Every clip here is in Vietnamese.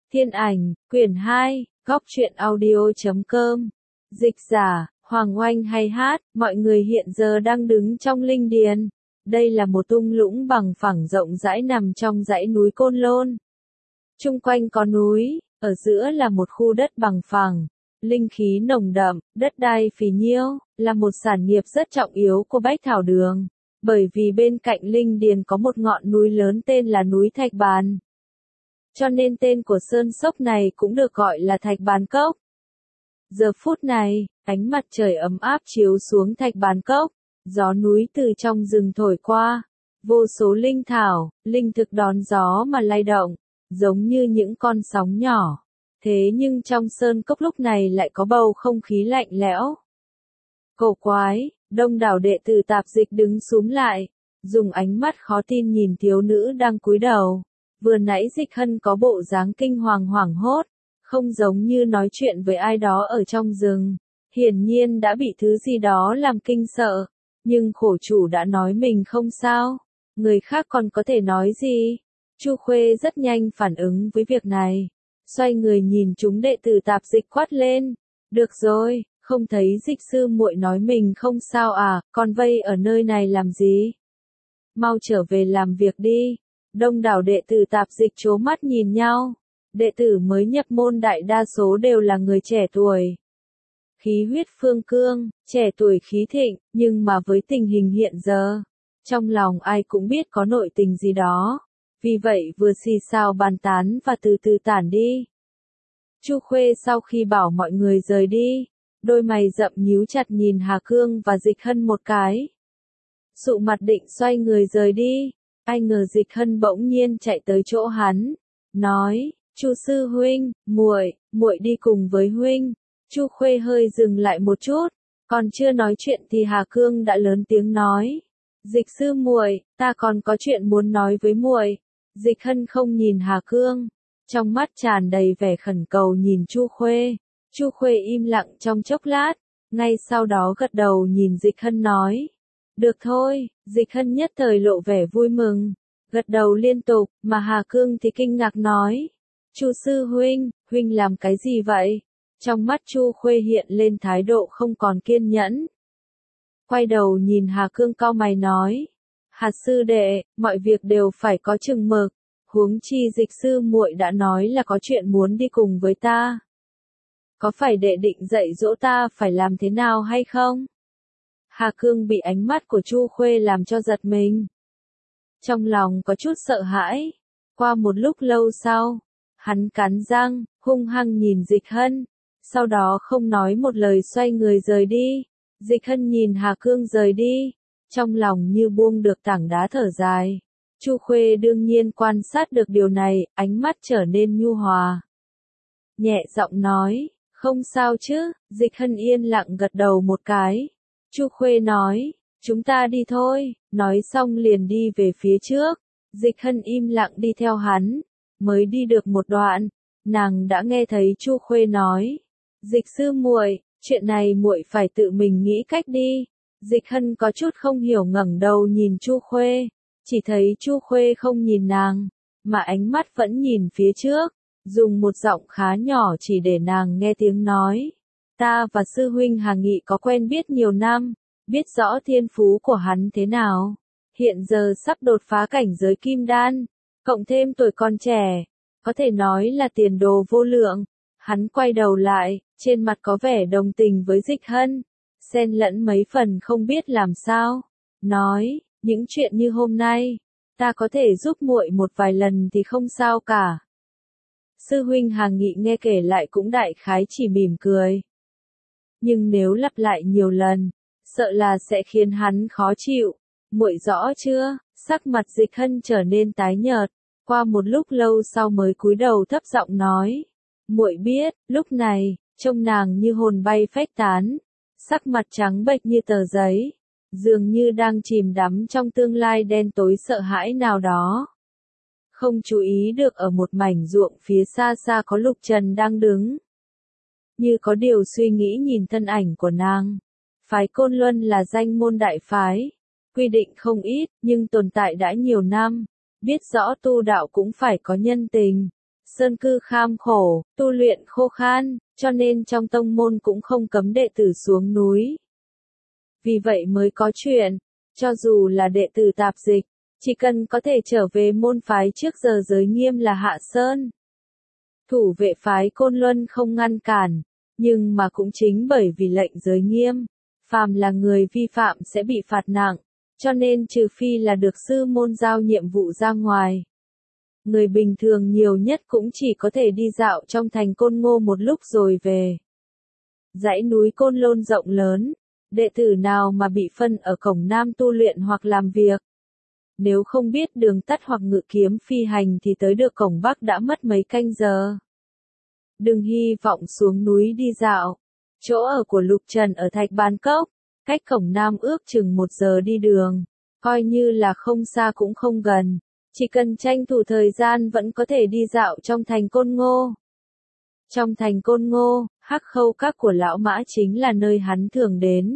Thiên ảnh, quyển 2, góc truyện audio.com. Dịch giả, Hoàng Oanh hay hát, mọi người hiện giờ đang đứng trong linh điền. Đây là một thung lũng bằng phẳng rộng rãi nằm trong dãy núi Côn Lôn. Chung quanh có núi, ở giữa là một khu đất bằng phẳng. Linh khí nồng đậm, đất đai phì nhiêu, là một sản nghiệp rất trọng yếu của Bách Thảo Đường. Bởi vì bên cạnh linh điền có một ngọn núi lớn tên là núi Thạch Bàn. Cho nên tên của sơn sốc này cũng được gọi là Thạch Bàn Cốc. Giờ phút này, ánh mặt trời ấm áp chiếu xuống Thạch Bàn Cốc, gió núi từ trong rừng thổi qua, vô số linh thảo, linh thực đón gió mà lay động, giống như những con sóng nhỏ. Thế nhưng trong sơn cốc lúc này lại có bầu không khí lạnh lẽo. Cổ quái, đông đảo đệ tử tạp dịch đứng xúm lại, dùng ánh mắt khó tin nhìn thiếu nữ đang cúi đầu. Vừa nãy Dịch Hân có bộ dáng kinh hoàng hoảng hốt, không giống như nói chuyện với ai đó ở trong rừng. Hiển nhiên đã bị thứ gì đó làm kinh sợ, nhưng khổ chủ đã nói mình không sao, người khác còn có thể nói gì? Chu Khuê rất nhanh phản ứng với việc này, xoay người nhìn chúng đệ tử tạp dịch quát lên, được rồi, không thấy Dịch sư muội nói mình không sao à, còn vây ở nơi này làm gì? Mau trở về làm việc đi. Đông đảo đệ tử tạp dịch trố mắt nhìn nhau. Đệ tử mới nhập môn đại đa số đều là người trẻ tuổi. Khí huyết phương cương, trẻ tuổi khí thịnh, nhưng mà với tình hình hiện giờ, trong lòng ai cũng biết có nội tình gì đó. Vì vậy vừa xì xào bàn tán và từ từ tản đi. Chu Khuê sau khi bảo mọi người rời đi, đôi mày rậm nhíu chặt nhìn Hà Cương và Dịch Hân một cái. Sụ mặt định xoay người rời đi. Ai ngờ Dịch Hân bỗng nhiên chạy tới chỗ hắn, nói, Chu sư huynh, muội đi cùng với huynh. Chu Khuê hơi dừng lại một chút, còn chưa nói chuyện thì Hà Cương đã lớn tiếng nói, Dịch sư muội, ta còn có chuyện muốn nói với muội. Dịch Hân không nhìn Hà Cương, trong mắt tràn đầy vẻ khẩn cầu nhìn Chu Khuê. Chu Khuê im lặng trong chốc lát, ngay sau đó gật đầu nhìn Dịch Hân nói. Được thôi, Dịch Hân nhất thời lộ vẻ vui mừng, gật đầu liên tục, mà Hà Cương thì kinh ngạc nói. Chu sư huynh làm cái gì vậy? Trong mắt Chu Khuê hiện lên thái độ không còn kiên nhẫn. Quay đầu nhìn Hà Cương cau mày nói. Hà sư đệ, mọi việc đều phải có chừng mực, huống chi Dịch sư muội đã nói là có chuyện muốn đi cùng với ta. Có phải đệ định dạy dỗ ta phải làm thế nào hay không? Hà Cương bị ánh mắt của Chu Khuê làm cho giật mình. Trong lòng có chút sợ hãi. Qua một lúc lâu sau, hắn cắn răng, hung hăng nhìn Dịch Hân. Sau đó không nói một lời xoay người rời đi. Dịch Hân nhìn Hà Cương rời đi. Trong lòng như buông được tảng đá thở dài. Chu Khuê đương nhiên quan sát được điều này, ánh mắt trở nên nhu hòa. Nhẹ giọng nói, không sao chứ, Dịch Hân yên lặng gật đầu một cái. Chu Khuê nói, chúng ta đi thôi, nói xong liền đi về phía trước. Dịch Hân im lặng đi theo hắn, mới đi được một đoạn, nàng đã nghe thấy Chu Khuê nói, Dịch sư muội, chuyện này muội phải tự mình nghĩ cách đi. Dịch Hân có chút không hiểu ngẩng đầu nhìn Chu Khuê, chỉ thấy Chu Khuê không nhìn nàng, mà ánh mắt vẫn nhìn phía trước, dùng một giọng khá nhỏ chỉ để nàng nghe tiếng nói. Ta và sư huynh Hà Nghị có quen biết nhiều năm, biết rõ thiên phú của hắn thế nào. Hiện giờ sắp đột phá cảnh giới kim đan, cộng thêm tuổi còn trẻ, có thể nói là tiền đồ vô lượng. Hắn quay đầu lại, trên mặt có vẻ đồng tình với Dịch Hân, xen lẫn mấy phần không biết làm sao. Nói, những chuyện như hôm nay, ta có thể giúp muội một vài lần thì không sao cả. Sư huynh Hà Nghị nghe kể lại cũng đại khái chỉ mỉm cười. Nhưng nếu lặp lại nhiều lần, sợ là sẽ khiến hắn khó chịu. Muội rõ chưa? Sắc mặt Dịch Hân trở nên tái nhợt, qua một lúc lâu sau mới cúi đầu thấp giọng nói. Muội biết, lúc này, trông nàng như hồn bay phách tán, sắc mặt trắng bệch như tờ giấy, dường như đang chìm đắm trong tương lai đen tối sợ hãi nào đó. Không chú ý được ở một mảnh ruộng phía xa xa có Lục Trần đang đứng. Như có điều suy nghĩ nhìn thân ảnh của nàng. Phái Côn Luân là danh môn đại phái, quy định không ít, nhưng tồn tại đã nhiều năm, biết rõ tu đạo cũng phải có nhân tình. sơn cư kham khổ, tu luyện khô khan, cho nên trong tông môn cũng không cấm đệ tử xuống núi. Vì vậy mới có chuyện, cho dù là đệ tử tạp dịch, chỉ cần có thể trở về môn phái trước giờ giới nghiêm là hạ sơn. Thủ vệ phái Côn Luân không ngăn cản, nhưng mà cũng chính bởi vì lệnh giới nghiêm, phàm là người vi phạm sẽ bị phạt nặng, cho nên trừ phi là được sư môn giao nhiệm vụ ra ngoài. Người bình thường nhiều nhất cũng chỉ có thể đi dạo trong thành Côn Ngô một lúc rồi về. Dãy núi Côn Lôn rộng lớn, đệ tử nào mà bị phân ở cổng Nam tu luyện hoặc làm việc. Nếu không biết đường tắt hoặc ngự kiếm phi hành thì tới được cổng Bắc đã mất mấy canh giờ. Đừng hy vọng xuống núi đi dạo. Chỗ ở của Lục Trần ở Thạch Ban Cốc, cách cổng Nam ước chừng 1 giờ đi đường, coi như là không xa cũng không gần. Chỉ cần tranh thủ thời gian vẫn có thể đi dạo trong thành Côn Ngô. Trong thành Côn Ngô, Hắc Khâu Các của Lão Mã chính là nơi hắn thường đến.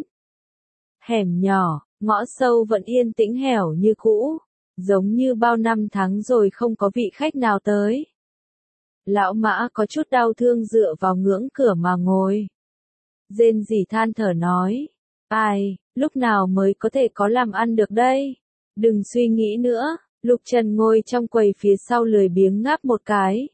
Hẻm nhỏ, ngõ sâu vẫn yên tĩnh hẻo như cũ, giống như bao năm tháng rồi không có vị khách nào tới. Lão Mã có chút đau thương dựa vào ngưỡng cửa mà ngồi. Rên rỉ than thở nói, ai, lúc nào mới có thể có làm ăn được đây? Đừng suy nghĩ nữa. Lục Trần ngồi trong quầy phía sau lười biếng ngáp một cái.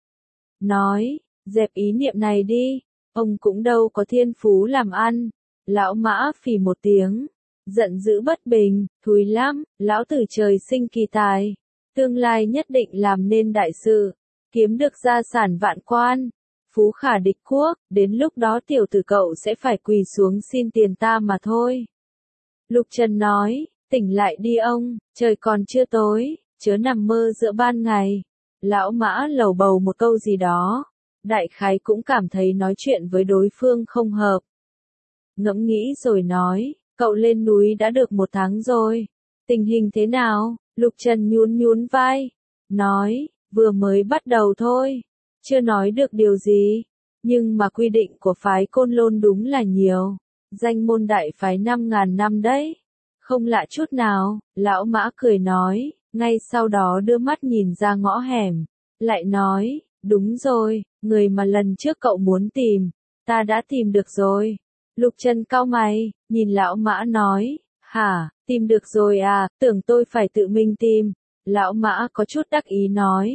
Nói, dẹp ý niệm này đi, ông cũng đâu có thiên phú làm ăn. Lão Mã phì một tiếng, giận dữ bất bình, thúi lắm, lão tử trời sinh kỳ tài. Tương lai nhất định làm nên đại sự, kiếm được gia sản vạn quan, phú khả địch quốc, đến lúc đó tiểu tử cậu sẽ phải quỳ xuống xin tiền ta mà thôi. Lục Trần nói, tỉnh lại đi ông, trời còn chưa tối, chớ nằm mơ giữa ban ngày. Lão Mã lầu bầu một câu gì đó, đại khái cũng cảm thấy nói chuyện với đối phương không hợp. Ngẫm nghĩ rồi nói, cậu lên núi đã được 1 tháng rồi, tình hình thế nào? Lục Trần nhún nhún vai, nói, vừa mới bắt đầu thôi, chưa nói được điều gì, nhưng mà quy định của phái Côn Lôn đúng là nhiều, danh môn đại phái 5.000 năm đấy. Không lạ chút nào, Lão Mã cười nói, ngay sau đó đưa mắt nhìn ra ngõ hẻm, lại nói, đúng rồi, người mà lần trước cậu muốn tìm, ta đã tìm được rồi. Lục Trần cau mày, nhìn Lão Mã nói, hả, tìm được rồi à, tưởng tôi phải tự mình tìm. Lão Mã có chút đắc ý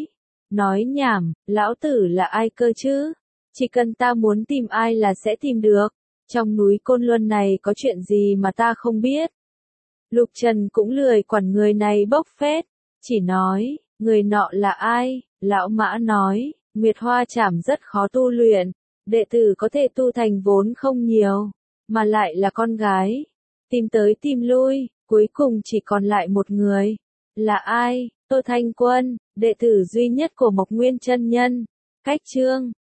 nói nhảm, lão tử là ai cơ chứ? Chỉ cần ta muốn tìm ai là sẽ tìm được. Trong núi Côn Luân này có chuyện gì mà ta không biết? Lục Trần cũng lười quản người này bốc phét, chỉ nói, người nọ là ai? Lão Mã nói, Nguyệt Hoa Trảm rất khó tu luyện, đệ tử có thể tu thành vốn không nhiều, mà lại là con gái. Tìm tới tìm lui, cuối cùng chỉ còn lại một người. Là ai? Tô Thanh Quân, đệ tử duy nhất của Mộc Nguyên chân nhân. Cách chương